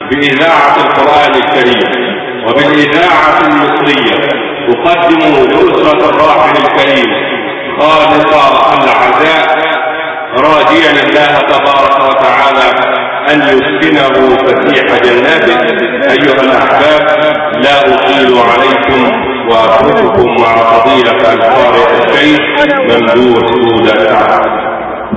بإذاعة القرآن الكريم وبالإذاعة المصرية أقدم لأسرة الراحل الكريم خالص العزاء، راجيا الله تبارك وتعالى أن يسكنه فسيح جناته. أيها الأحباب، لا أطيل عليكم وأترككم مع فضيلة القارئ الشيخ ممدوح سودة سعد.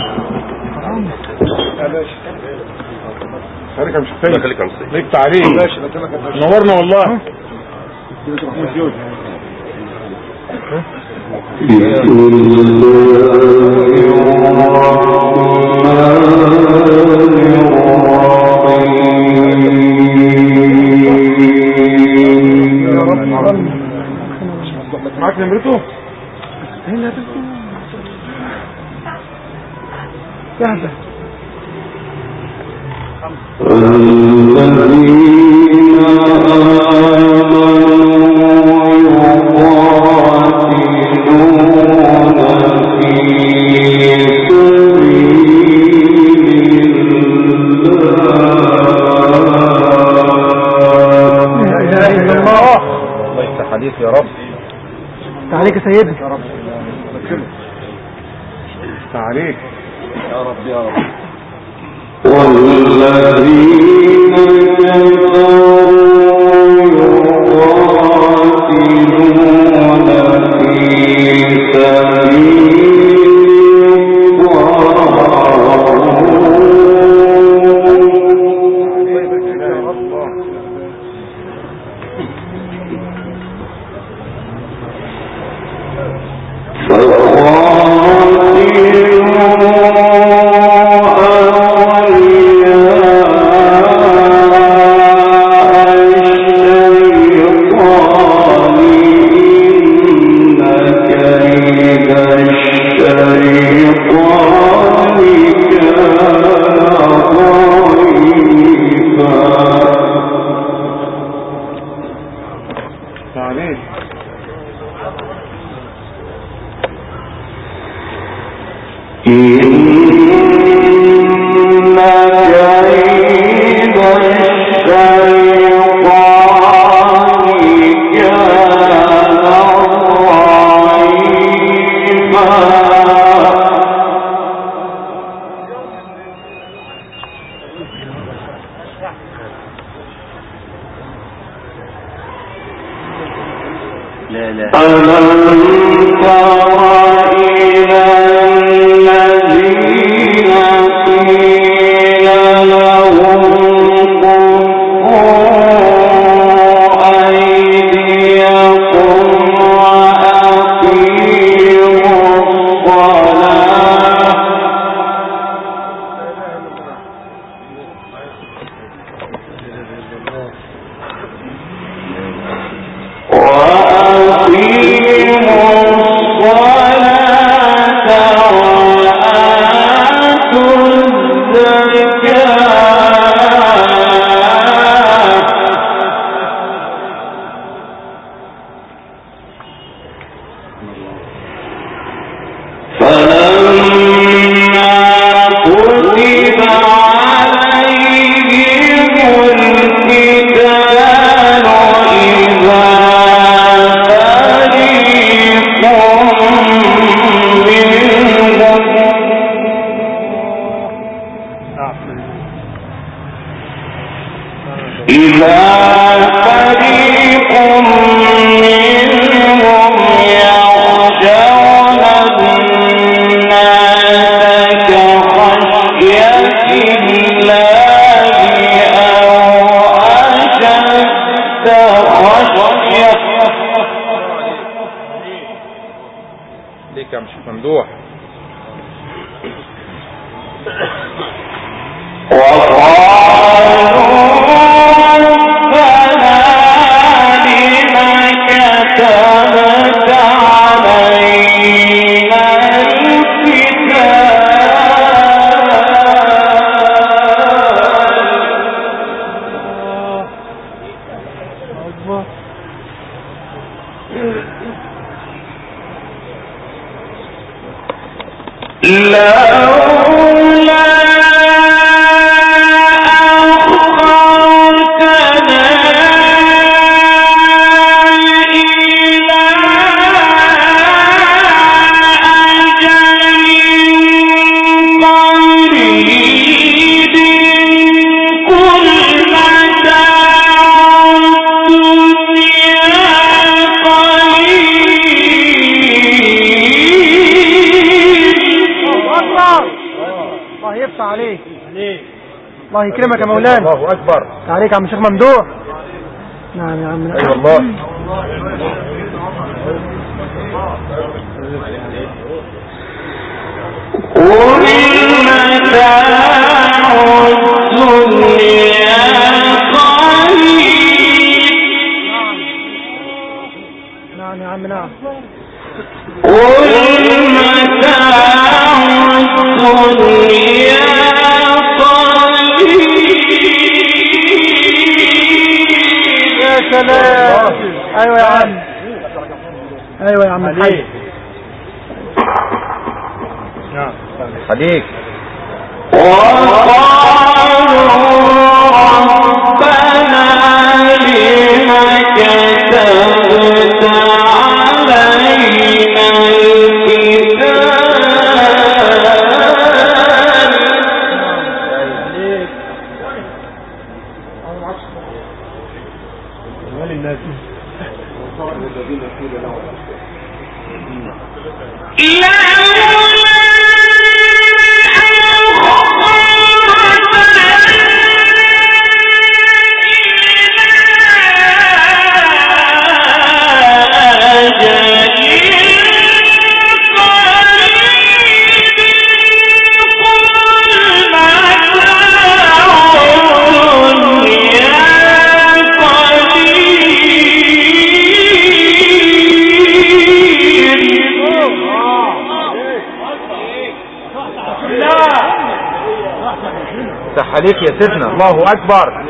خليك يا مش خليك ليك تعليم نورنا والله. معاك نمرته جاهزة. يا رب تعاليك يا سيدي يا رب تعاليك يا رب يا رب. والذين كفروا يقاتلون في سبيل الله يكرمك يا مولانا. الله اكبر عليك يا عم الشيخ ممدوح. نعم يا عم. ايوه الله. نعم يا عم. نعم. يا سلام. ايوه يا عم. ايوه يا عم الحاج. نعم عليك. عليك يا سيدنا. الله اكبر.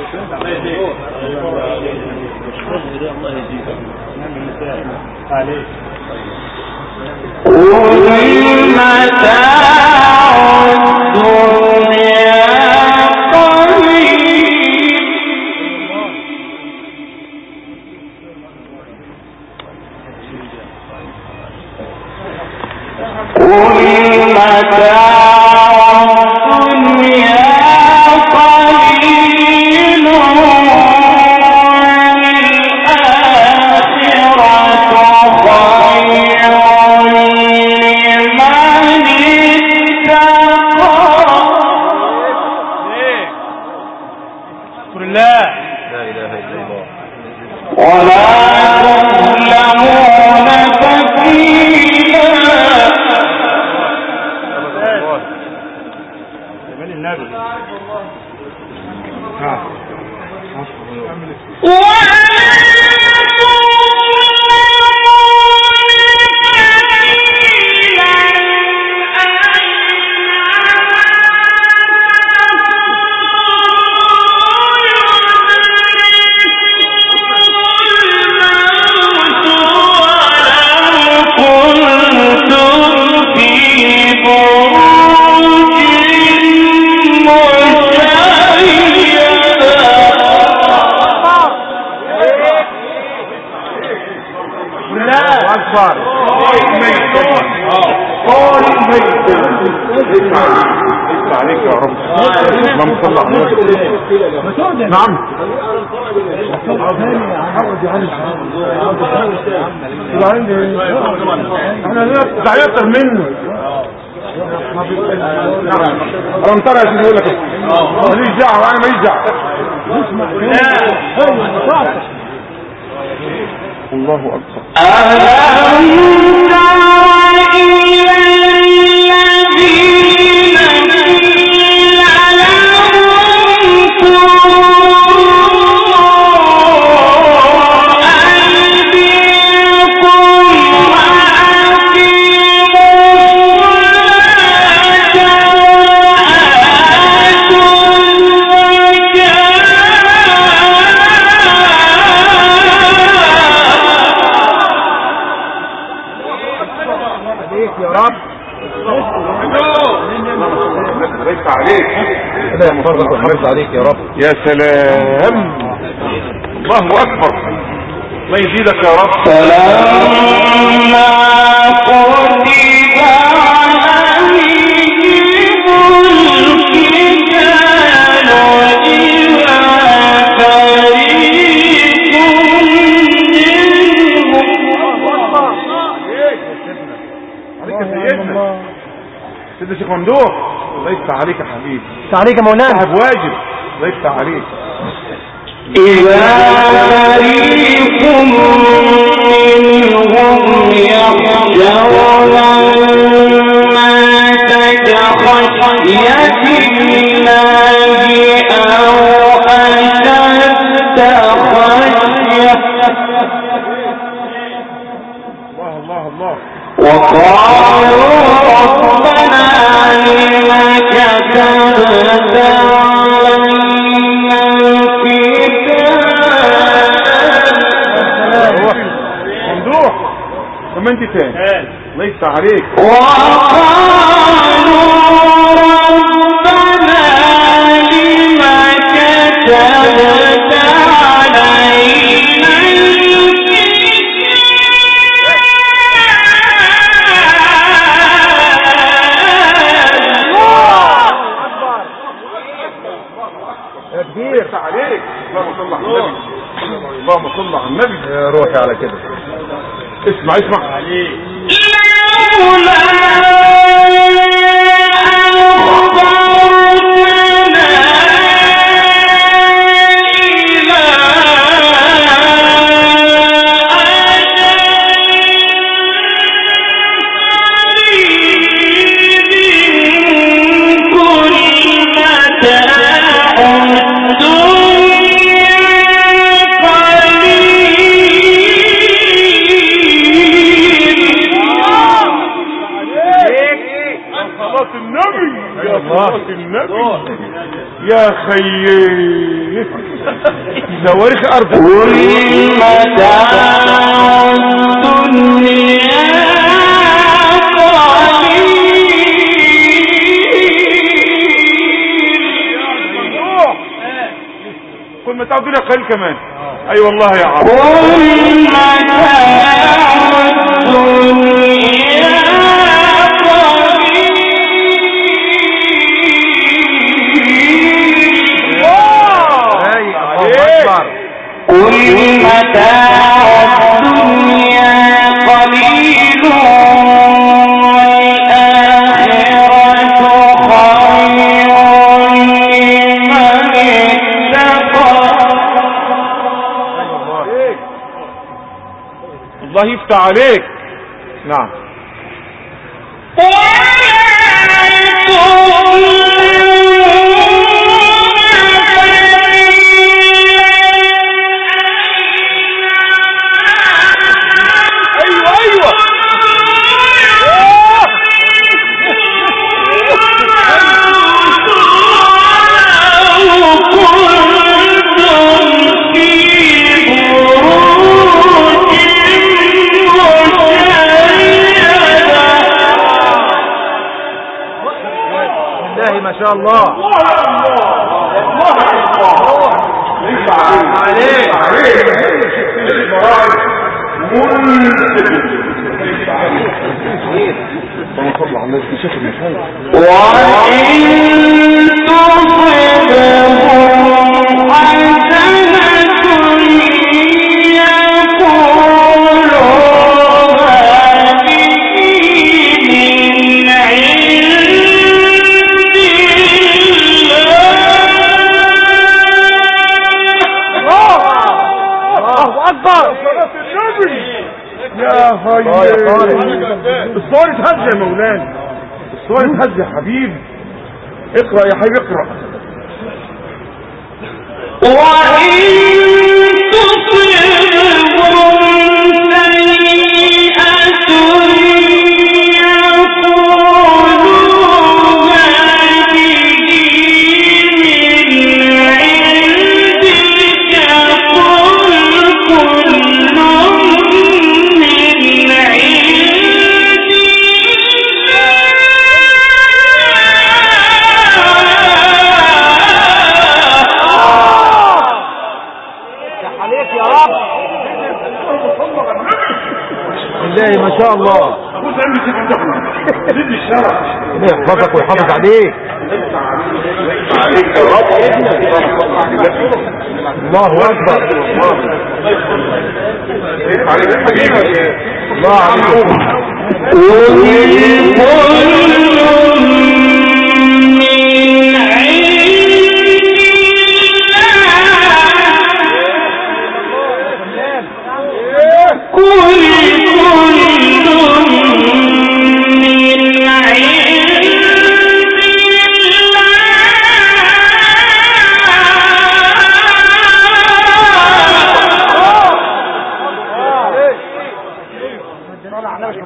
نعم احنا زعلت منه. انا ترى يا سيدي يقول لك ماليش دعوه وانا ماليش دعوه. الله اكبر. عليك يا رب. يا سلام. الله اكبر. الله يزيدك يا رب. فلما قضي سيدنا الشيخ ممدوح الله يفتح عليك يا حبيبي. عليك يا مولانا. واجب. ليس عليك. إذا فريق منهم يخشون الناس كخشية الله أو أشد خشية وقالوا ربنا لم كتبت علينا الكتاب ممدوح كمان دي تاني ليس عليك. وقالوا ربنا لم كتبت علينا ليس عليك. اللهم صل على النبي. يا روحي على كده. اسمع يا خيي زوارخ أرض والمتاع الدنيا قليل. كل متاع الدنيا قليل كمان. أي والله يا عم. والمتاع الدنيا قل متاع الدنيا قليل والآخرة خير لمن اتقى. الله يفتح عليك. نعم. ما شاء الله. عليك الصور اتهز يا مولانا. الصور اتهز يا حبيبي. اقرأ يا حبيبي اقرأ. وإن تصبهم سيئة يقولوا هذه من عندك قل كل من عند الله ما شاء الله. يحفظك ويحافظ عليك. الله اكبر. الله عليك.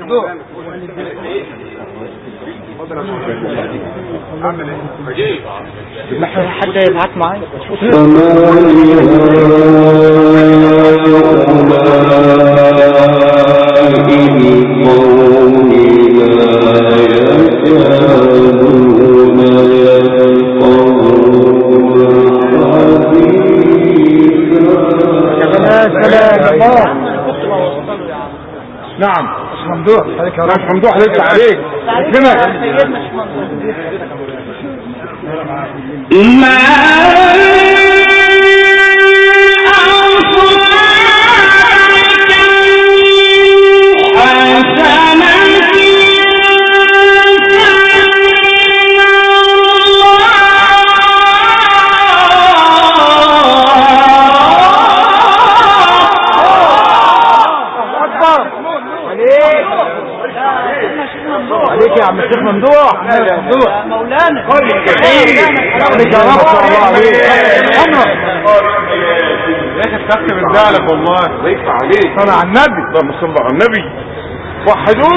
حد يبعت معايا نعم ممدوح مش ممدوح لسه عليك ما عليك يا عم الشيخ ممدوح مولانا عليك يا رب الله عليك يا اخي اتخذت من زعلك والله عليك عليك صلى على النبي اللهم صل على النبي وحدوه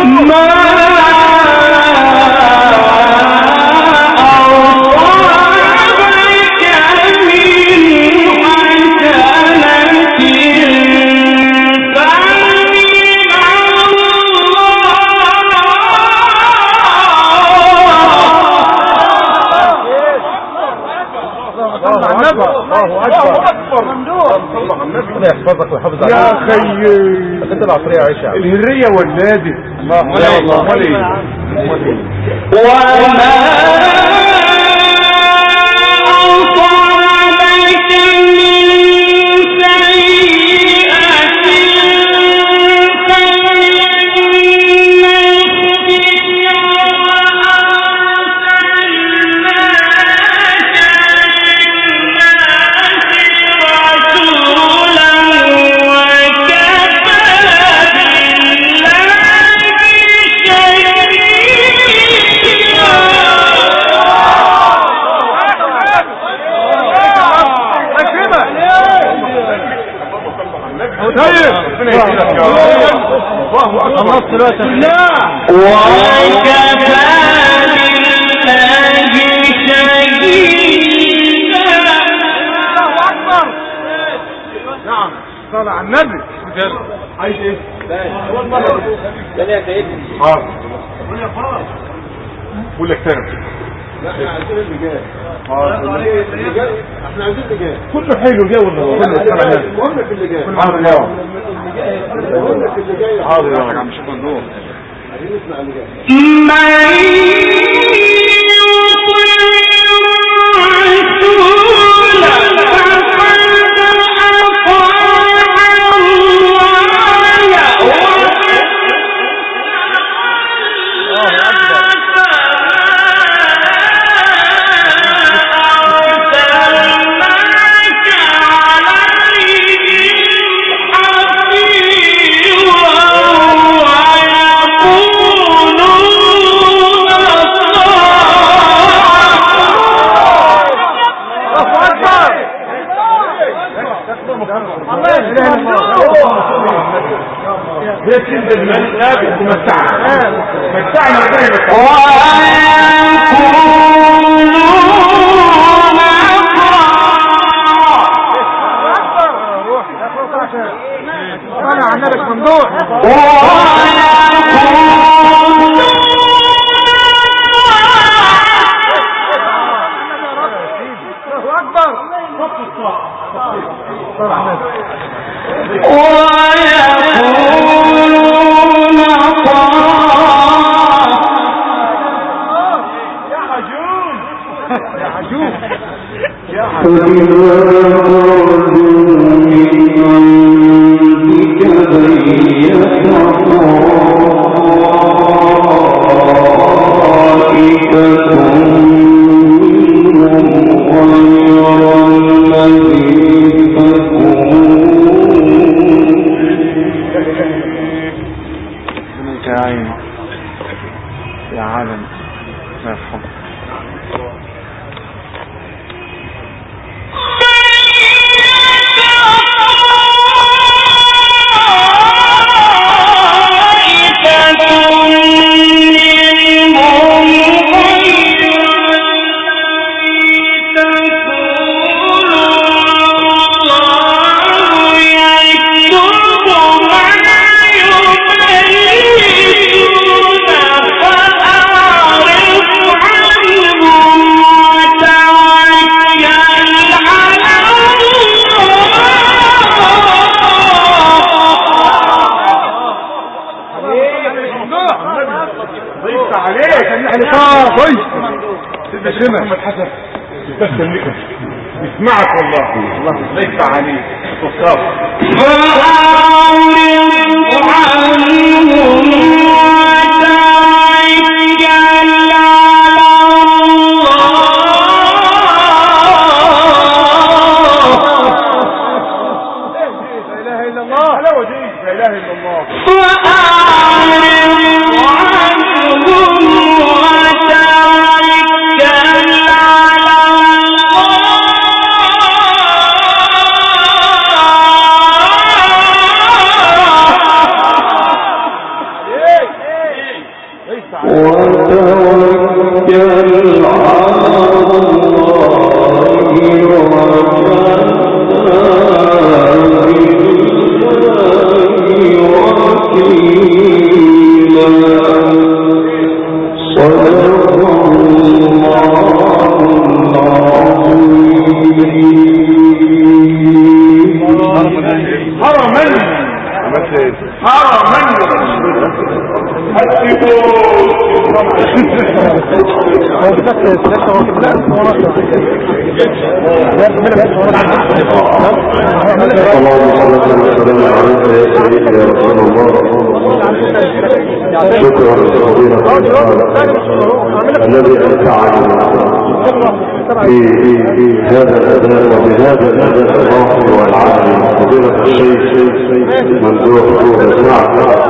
الله اكبر ممدوح ربنا يحفظك ويحافظ عليك يا اخي انت العصريه عايشه الهريه ولادت الله والله نعم صلى على النبي عايز ايه؟ ثاني يا سيدي بقول لك ثاني احنا عايزين الرجال احنا عايزين الرجال كله حلو جو كله في اللي جاي حاضر يا حاضر يا عم شوف النور عايزين نسمع اللي جاي يكرمك محمد حسن يسمعك والله الله يفتح عليك وصاف شكرا لفضيلة الذي أمتعني في هذا الأداء وبهذا الأداء الراقي والعالي فضيلة الشيخ ممدوح روح سعد.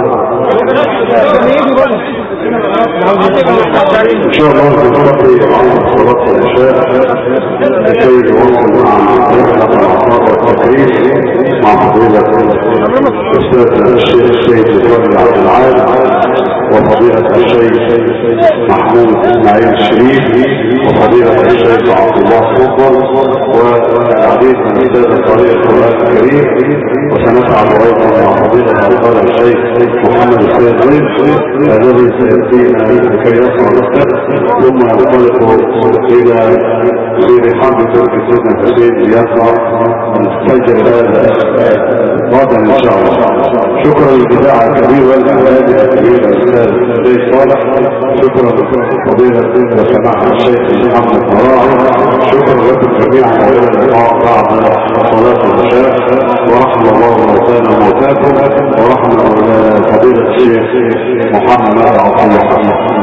إن شاء الله نصلي عن صلاة العشاء لكي نواصل مع رحلة العطاء والتكريم مع فضيلة أستاذنا الشيخ سيد إبراهيم عبد العال وفضيلة الشيخ محمود اسماعيل الشريف وفضيلة الشيخ عبد الله فضل والعديد من السادة طريق القرآن الكريم. وسنسعد أيضا مع فضيلة القارئ الشيخ محمد السيد زين الذي سيأتينا لكي يصنع السبت ثم ينطلق إلى رحاب ترك سيدنا الحسين ليصنع الفجر هذا غدا إن شاء الله. شكرا للإذاعة الكبيرة والإعلام الكبير الأستاذ زي صالح. شكرا لفضيلة وسماحة الشيخ محمد مراعي. شكرا لكم جميعا وإلى اللقاء بعد صلاة العشاء ورحم الله موتانا وموتاكم ورحم فضيلة الشيخ محمد عبد الله.